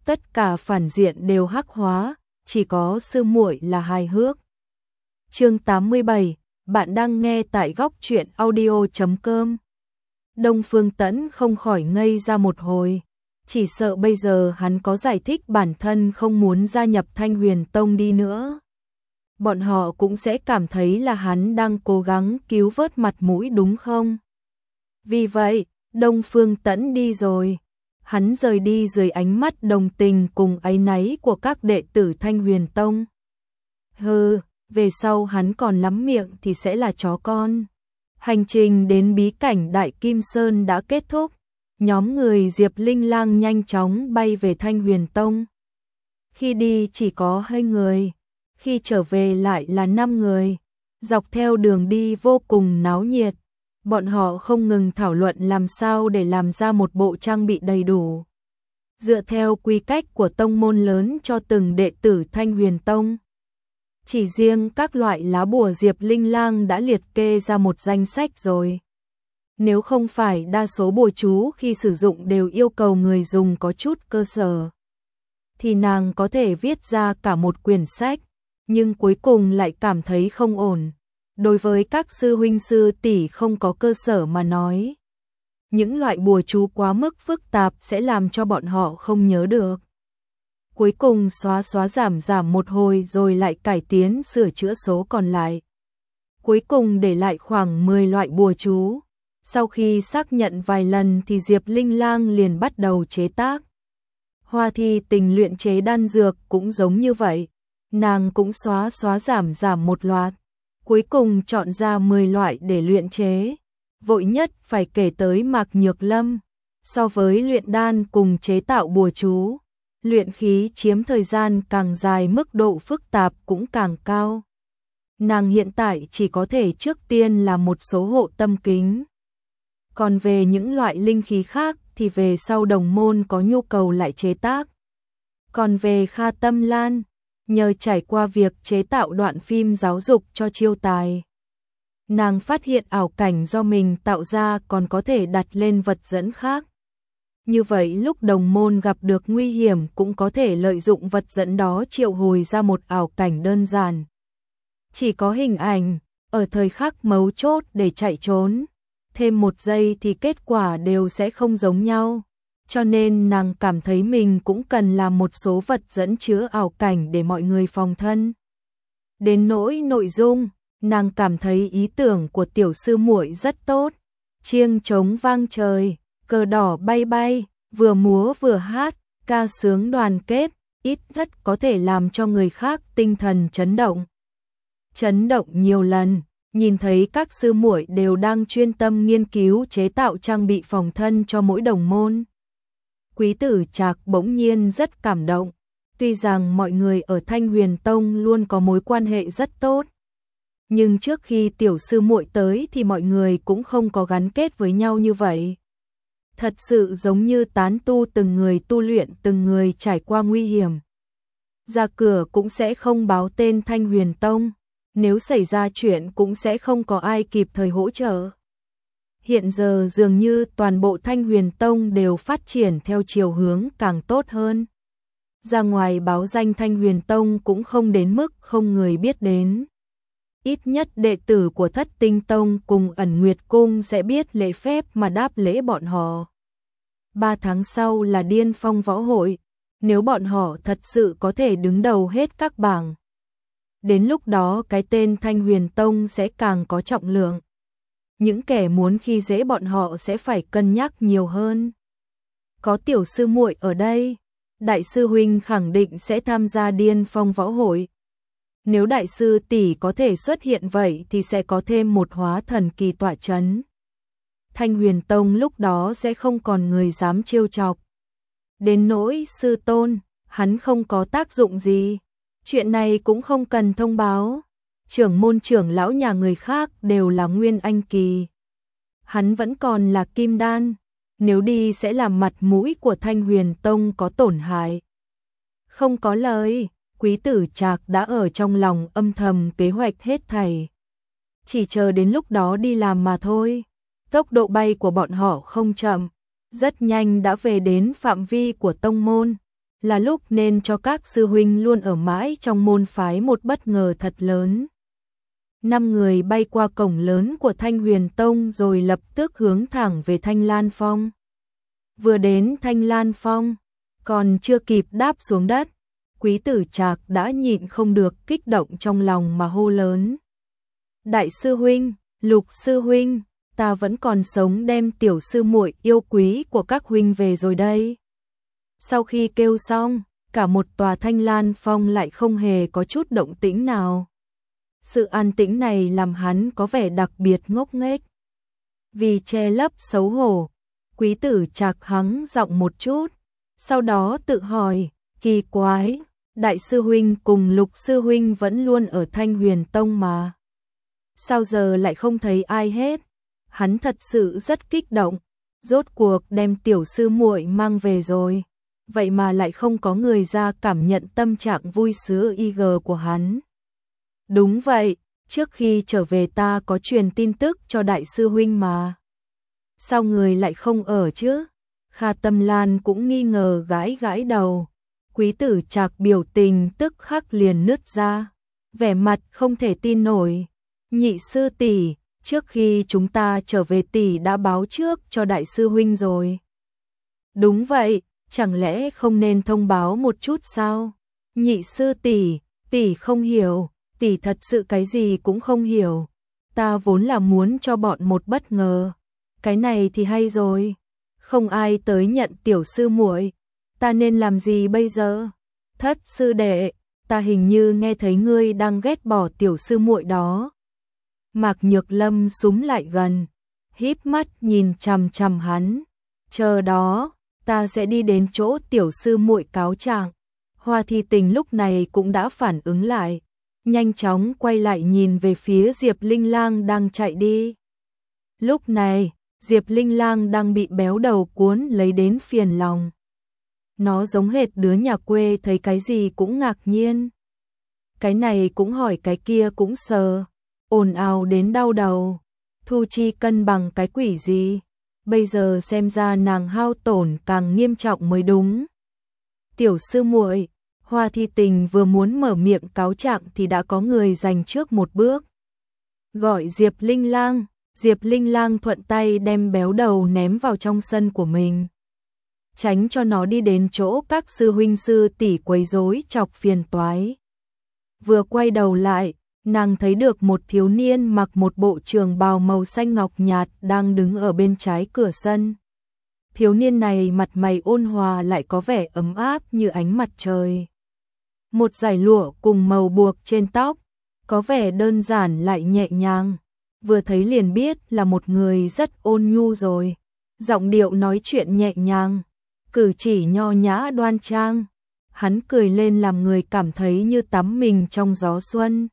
tất cả phản diện đều hắc hóa, chỉ có sư muội là hài hước. Chương 87, bạn đang nghe tại góc truyện audio.com. Đông Phương Tẫn không khỏi ngây ra một hồi, chỉ sợ bây giờ hắn có giải thích bản thân không muốn gia nhập Thanh Huyền Tông đi nữa, bọn họ cũng sẽ cảm thấy là hắn đang cố gắng cứu vớt mặt mũi đúng không? Vì vậy, Đông Phương Tẫn đi rồi. Hắn rời đi dưới ánh mắt đồng tình cùng áy náy của các đệ tử Thanh Huyền Tông. Hừ, về sau hắn còn lắm miệng thì sẽ là chó con. Hành trình đến bí cảnh Đại Kim Sơn đã kết thúc. Nhóm người Diệp Linh Lang nhanh chóng bay về Thanh Huyền Tông. Khi đi chỉ có 2 người, khi trở về lại là 5 người. Dọc theo đường đi vô cùng náo nhiệt. Bọn họ không ngừng thảo luận làm sao để làm ra một bộ trang bị đầy đủ, dựa theo quy cách của tông môn lớn cho từng đệ tử Thanh Huyền Tông. Chỉ riêng các loại lá bùa Diệp Linh Lang đã liệt kê ra một danh sách rồi. Nếu không phải đa số bùa chú khi sử dụng đều yêu cầu người dùng có chút cơ sở, thì nàng có thể viết ra cả một quyển sách, nhưng cuối cùng lại cảm thấy không ổn. Đối với các sư huynh sư tỷ không có cơ sở mà nói, những loại bùa chú quá mức phức tạp sẽ làm cho bọn họ không nhớ được. Cuối cùng xóa giảm một hồi rồi lại cải tiến sửa chữa số còn lại. Cuối cùng để lại khoảng 10 loại bùa chú. Sau khi xác nhận vài lần thì Diệp Linh Lang liền bắt đầu chế tác. Hoa Thi Tình luyện chế đan dược cũng giống như vậy, nàng cũng xóa giảm một loạt. Cuối cùng chọn ra 10 loại để luyện chế. Vội nhất phải kể tới Mạc Nhược Lâm. So với luyện đan cùng chế tạo bùa chú, luyện khí chiếm thời gian càng dài, mức độ phức tạp cũng càng cao. Nàng hiện tại chỉ có thể trước tiên là một số hộ tâm kính. Còn về những loại linh khí khác thì về sau đồng môn có nhu cầu lại chế tác. Còn về Kha Tâm Lan, nhờ trải qua việc chế tạo đoạn phim giáo dục cho chiêu tài, nàng phát hiện ảo cảnh do mình tạo ra còn có thể đặt lên vật dẫn khác. Như vậy lúc đồng môn gặp được nguy hiểm cũng có thể lợi dụng vật dẫn đó triệu hồi ra một ảo cảnh đơn giản. Chỉ có hình ảnh, ở thời khắc mấu chốt để chạy trốn, thêm 1 giây thì kết quả đều sẽ không giống nhau. Cho nên nàng cảm thấy mình cũng cần làm một số vật dẫn chứa ảo cảnh để mọi người phòng thân. Đến nỗi nội dung, nàng cảm thấy ý tưởng của tiểu sư muội rất tốt. Chiêng trống vang trời, cờ đỏ bay bay, vừa múa vừa hát, ca sướng đoàn kết, ít nhất có thể làm cho người khác tinh thần chấn động. Chấn động nhiều lần, nhìn thấy các sư muội đều đang chuyên tâm nghiên cứu chế tạo trang bị phòng thân cho mỗi đồng môn. Quý Tử Trạc bỗng nhiên rất cảm động. Tuy rằng mọi người ở Thanh Huyền Tông luôn có mối quan hệ rất tốt, nhưng trước khi tiểu sư muội tới thì mọi người cũng không có gắn kết với nhau như vậy. Thật sự giống như tán tu, từng người tu luyện, từng người trải qua nguy hiểm. Ra cửa cũng sẽ không báo tên Thanh Huyền Tông, nếu xảy ra chuyện cũng sẽ không có ai kịp thời hỗ trợ. Hiện giờ dường như toàn bộ Thanh Huyền Tông đều phát triển theo chiều hướng càng tốt hơn. Ra ngoài báo danh Thanh Huyền Tông cũng không đến mức không người biết đến. Ít nhất đệ tử của Thất Tinh Tông cùng Ẩn Nguyệt Cung sẽ biết lễ phép mà đáp lễ bọn họ. 3 tháng sau là Điên Phong Võ Hội, nếu bọn họ thật sự có thể đứng đầu hết các bảng, đến lúc đó cái tên Thanh Huyền Tông sẽ càng có trọng lượng. Những kẻ muốn khi dễ bọn họ sẽ phải cân nhắc nhiều hơn. Có tiểu sư muội ở đây, đại sư huynh khẳng định sẽ tham gia Điên Phong Võ Hội. Nếu đại sư tỷ có thể xuất hiện vậy thì sẽ có thêm một hóa thần kỳ tọa chấn. Thanh Huyền Tông lúc đó sẽ không còn người dám trêu chọc. Đến nỗi sư tôn, hắn không có tác dụng gì. Chuyện này cũng không cần thông báo. Trưởng môn trưởng lão nhà người khác đều là Nguyên Anh kỳ. Hắn vẫn còn là Kim Đan. Nếu đi sẽ làm mặt mũi của Thanh Huyền Tông có tổn hại. Không có lời, Quý Tử Trạc đã ở trong lòng âm thầm kế hoạch hết thảy. Chỉ chờ đến lúc đó đi làm mà thôi. Tốc độ bay của bọn họ không chậm, rất nhanh đã về đến phạm vi của tông môn. là lúc nên cho các sư huynh luôn ở mãi trong môn phái một bất ngờ thật lớn. 5 người bay qua cổng lớn của Thanh Huyền Tông rồi lập tức hướng thẳng về Thanh Lan Phong. Vừa đến Thanh Lan Phong, còn chưa kịp đáp xuống đất, Quý Tử Trạc đã nhịn không được kích động trong lòng mà hô lớn. Đại sư huynh, Lục sư huynh, ta vẫn còn sống đem tiểu sư muội yêu quý của các huynh về rồi đây. Sau khi kêu xong, cả một tòa Thanh Lan Phong lại không hề có chút động tĩnh nào. Sự an tĩnh này làm hắn có vẻ đặc biệt ngốc nghếch. Vì che lấp xấu hổ, Quý Tử Trạc hắng giọng một chút, sau đó tự hỏi, kỳ quái, đại sư huynh cùng Lục sư huynh vẫn luôn ở Thanh Huyền Tông mà. Sao giờ lại không thấy ai hết? Hắn thật sự rất kích động, rốt cuộc đem tiểu sư muội mang về rồi, vậy mà lại không có người ra cảm nhận tâm trạng vui sướng IG của hắn. Đúng vậy, trước khi trở về ta có truyền tin tức cho đại sư huynh mà. Sao người lại không ở chứ? Kha Tâm Lan cũng nghi ngờ gãi gãi đầu. Quý Tử Trạc biểu tình tức khắc liền nứt ra, vẻ mặt không thể tin nổi. Nhị sư tỷ, trước khi chúng ta trở về tỷ đã báo trước cho đại sư huynh rồi. Đúng vậy, chẳng lẽ không nên thông báo một chút sao? Nhị sư tỷ, tỷ không hiểu, tỷ thật sự cái gì cũng không hiểu. Ta vốn là muốn cho bọn một bất ngờ. Cái này thì hay rồi, không ai tới nhận tiểu sư muội, ta nên làm gì bây giờ? Thất sư đệ, ta hình như nghe thấy ngươi đang ghét bỏ tiểu sư muội đó. Mạc Nhược Lâm súm lại gần, híp mắt nhìn chằm chằm hắn. Chờ đó, ta sẽ đi đến chỗ tiểu sư muội cáo trạng. Hoa Thi Tình lúc này cũng đã phản ứng lại, nhanh chóng quay lại nhìn về phía Diệp Linh Lang đang chạy đi. Lúc này, Diệp Linh Lang đang bị béo đầu cuốn lấy đến phiền lòng. Nó giống hệt đứa nhà quê thấy cái gì cũng ngạc nhiên. Cái này cũng hỏi cái kia cũng sờ, ồn ào đến đau đầu. Thu Chi cân bằng cái quỷ gì? Bây giờ xem ra nàng hao tổn càng nghiêm trọng mới đúng. Tiểu sư muội, Hoa Thi Tình vừa muốn mở miệng cáo trạng thì đã có người giành trước một bước. Gọi Diệp Linh Lang. Diệp Linh Lang thuận tay đem béo đầu ném vào trong sân của mình, tránh cho nó đi đến chỗ các sư huynh sư tỷ quấy rối chọc phiền toái. Vừa quay đầu lại, nàng thấy được một thiếu niên mặc một bộ trường bào màu xanh ngọc nhạt đang đứng ở bên trái cửa sân. Thiếu niên này mặt mày ôn hòa lại có vẻ ấm áp như ánh mặt trời. Một dải lụa cùng màu buộc trên tóc, có vẻ đơn giản lại nhẹ nhàng. Vừa thấy liền biết là một người rất ôn nhu rồi. Giọng điệu nói chuyện nhẹ nhàng, cử chỉ nho nhã đoan trang. Hắn cười lên làm người cảm thấy như tắm mình trong gió xuân.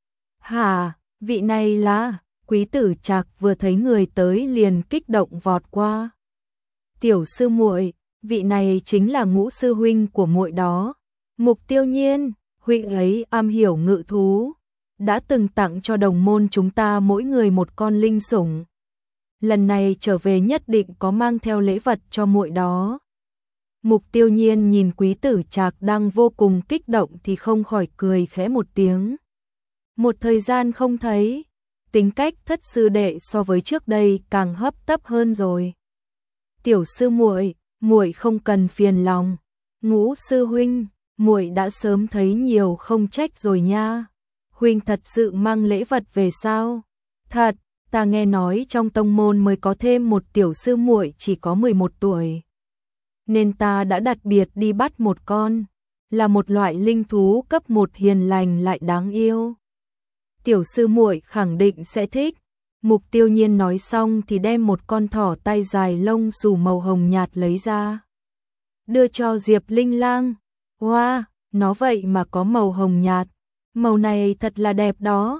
Hả, vị này là... Quý Tử Trạc vừa thấy người tới liền kích động vọt qua. Tiểu sư muội, vị này chính là Ngũ sư huynh của muội đó. Mục Tiêu Nhiên, huynh ấy am hiểu ngự thú, đã từng tặng cho đồng môn chúng ta mỗi người một con linh sủng. Lần này trở về nhất định có mang theo lễ vật cho muội đó. Mục Tiêu Nhiên nhìn Quý Tử Trạc đang vô cùng kích động thì không khỏi cười khẽ một tiếng. Một thời gian không thấy, tính cách thất sư đệ so với trước đây càng hấp tấp hơn rồi. Tiểu sư muội, muội không cần phiền lòng. Ngũ sư huynh, muội đã sớm thấy nhiều không trách rồi nha. Huynh thật sự mang lễ vật về sao? Thật, ta nghe nói trong tông môn mới có thêm một tiểu sư muội chỉ có 11 tuổi. Nên ta đã đặc biệt đi bắt một con, là một loại linh thú cấp 1 hiền lành lại đáng yêu. Tiểu sư muội khẳng định sẽ thích. Mục Tiêu Nhiên nói xong thì đem một con thỏ tay dài lông xù màu hồng nhạt lấy ra. Đưa cho Diệp Linh Lang. Wow, nó vậy mà có màu hồng nhạt. Màu này thật là đẹp đó.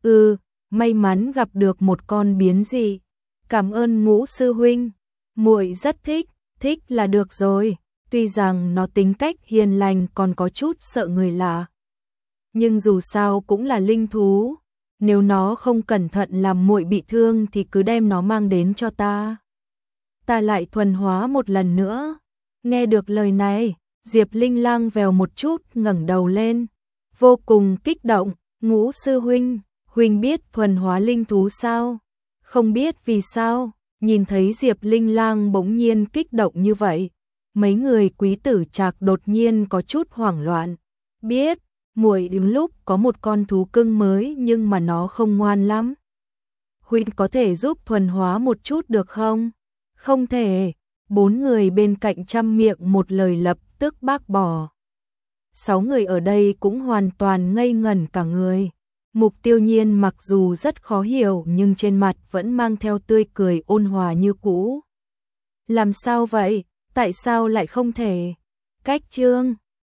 May mắn gặp được một con biến dị. Cảm ơn Ngũ sư huynh. Muội rất thích, thích là được rồi. Tuy rằng nó tính cách hiền lành còn có chút sợ người lạ, nhưng dù sao cũng là linh thú. Nếu nó không cẩn thận làm muội bị thương thì cứ đem nó mang đến cho ta. Ta lại thuần hóa một lần nữa. Nghe được lời này, Diệp Linh Lang vèo một chút ngẩng đầu lên, vô cùng kích động, Ngũ sư huynh, huynh biết thuần hóa linh thú sao? Không biết vì sao, nhìn thấy Diệp Linh Lang bỗng nhiên kích động như vậy, mấy người Quý Tử Trạc đột nhiên có chút hoảng loạn. Biết, muội đến lúc có một con thú cưng mới nhưng mà nó không ngoan lắm. Huynh có thể giúp thuần hóa một chút được không? Không thể, bốn người bên cạnh trăm miệng một lời lập tức bác bỏ. 6 người ở đây cũng hoàn toàn ngây ngẩn cả người. Mục Tiêu Nhiên mặc dù rất khó hiểu nhưng trên mặt vẫn mang theo tươi cười ôn hòa như cũ. Làm sao vậy? Tại sao lại không thể? Cách Trương